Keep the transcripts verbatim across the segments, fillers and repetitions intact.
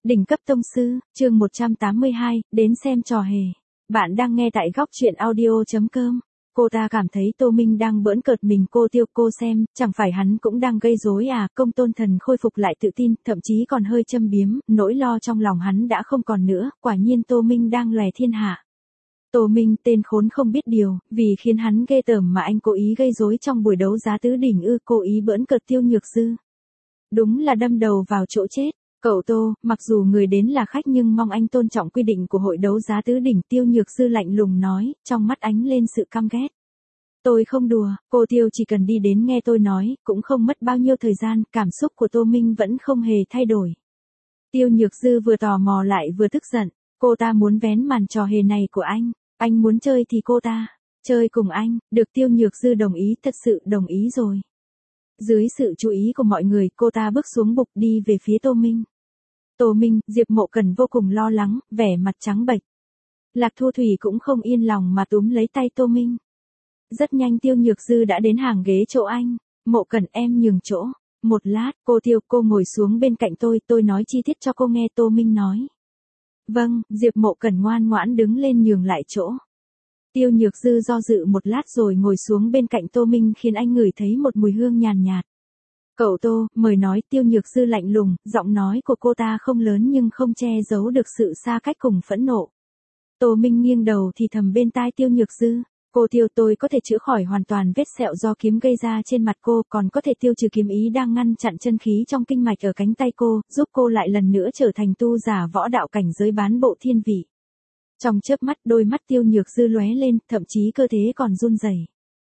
Đỉnh cấp tông sư, chương một trăm tám mươi hai, đến xem trò hề. Bạn đang nghe tại góc truyện audio chấm com. Cô ta cảm thấy Tô Minh đang bỡn cợt mình. Cô Tiêu, cô xem, chẳng phải hắn cũng đang gây rối à? Công Tôn Thần khôi phục lại tự tin, thậm chí còn hơi châm biếm, nỗi lo trong lòng hắn đã không còn nữa, quả nhiên Tô Minh đang lòe thiên hạ. Tô Minh, tên khốn không biết điều, vì khiến hắn ghê tởm mà anh cố ý gây rối trong buổi đấu giá tứ đỉnh ư? Cố ý bỡn cợt Tiêu Nhược Dư. Đúng là đâm đầu vào chỗ chết. Cậu Tô, mặc dù người đến là khách nhưng mong anh tôn trọng quy định của hội đấu giá tứ đỉnh. Tiêu Nhược Dư lạnh lùng nói, trong mắt ánh lên sự căm ghét. Tôi không đùa, cô Tiêu chỉ cần đi đến nghe tôi nói, cũng không mất bao nhiêu thời gian, cảm xúc của Tô Minh vẫn không hề thay đổi. Tiêu Nhược Dư vừa tò mò lại vừa tức giận, cô ta muốn vén màn trò hề này của anh, anh muốn chơi thì cô ta, chơi cùng anh, được Tiêu Nhược Dư đồng ý, thật sự đồng ý rồi. Dưới sự chú ý của mọi người, cô ta bước xuống bục đi về phía Tô Minh. Tô Minh, Diệp Mộ Cẩn vô cùng lo lắng, vẻ mặt trắng bệch. Lạc Thu Thủy cũng không yên lòng mà túm lấy tay Tô Minh. Rất nhanh Tiêu Nhược Dư đã đến hàng ghế chỗ anh. Mộ Cẩn, em nhường chỗ. Một lát, cô Tiêu, cô ngồi xuống bên cạnh tôi, tôi nói chi tiết cho cô nghe. Tô Minh nói. Vâng, Diệp Mộ Cẩn ngoan ngoãn đứng lên nhường lại chỗ. Tiêu Nhược Dư do dự một lát rồi ngồi xuống bên cạnh Tô Minh, khiến anh ngửi thấy một mùi hương nhàn nhạt. Cậu Tô, mời nói. Tiêu Nhược Dư lạnh lùng, giọng nói của cô ta không lớn nhưng không che giấu được sự xa cách cùng phẫn nộ. Tô Minh nghiêng đầu thì thầm bên tai Tiêu Nhược Dư. Cô Tiêu, tôi có thể chữa khỏi hoàn toàn vết sẹo do kiếm gây ra trên mặt cô, còn có thể tiêu trừ kiếm ý đang ngăn chặn chân khí trong kinh mạch ở cánh tay cô, giúp cô lại lần nữa trở thành tu giả võ đạo cảnh giới bán bộ thiên vị. Trong chớp mắt, đôi mắt Tiêu Nhược Dư lóe lên, thậm chí cơ thể còn run rẩy.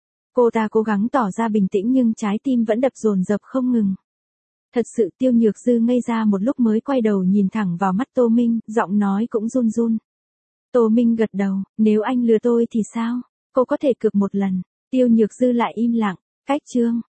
Cô ta cố gắng tỏ ra bình tĩnh nhưng trái tim vẫn đập dồn dập không ngừng. Thật sự. Tiêu Nhược Dư ngây ra một lúc mới quay đầu nhìn thẳng vào mắt Tô Minh, giọng nói cũng run run. Tô Minh gật đầu, nếu anh lừa tôi thì sao? Cô có thể cược một lần. Tiêu Nhược Dư lại im lặng. Cách chương.